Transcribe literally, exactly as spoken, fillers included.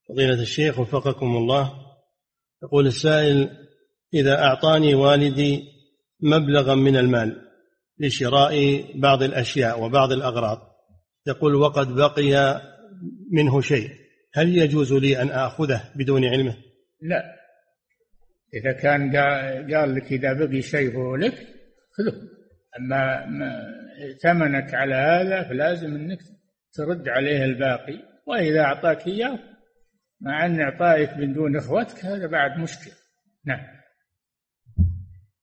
فضيلة الشيخ وفقكم الله، يقول السائل: إذا أعطاني والدي مبلغا من المال لشراء بعض الأشياء وبعض الأغراض، يقول وقد بقي منه شيء، هل يجوز لي أن آخذه بدون علمه؟ لا، إذا كان قال لك إذا بقي شيء لك خذه، أما ثمنك على هذا فلازم أنك ترد عليه الباقي، وإذا أعطاك إياه مع أن إعطائك من دون إخوتك هذا بعد مشكلة. نعم.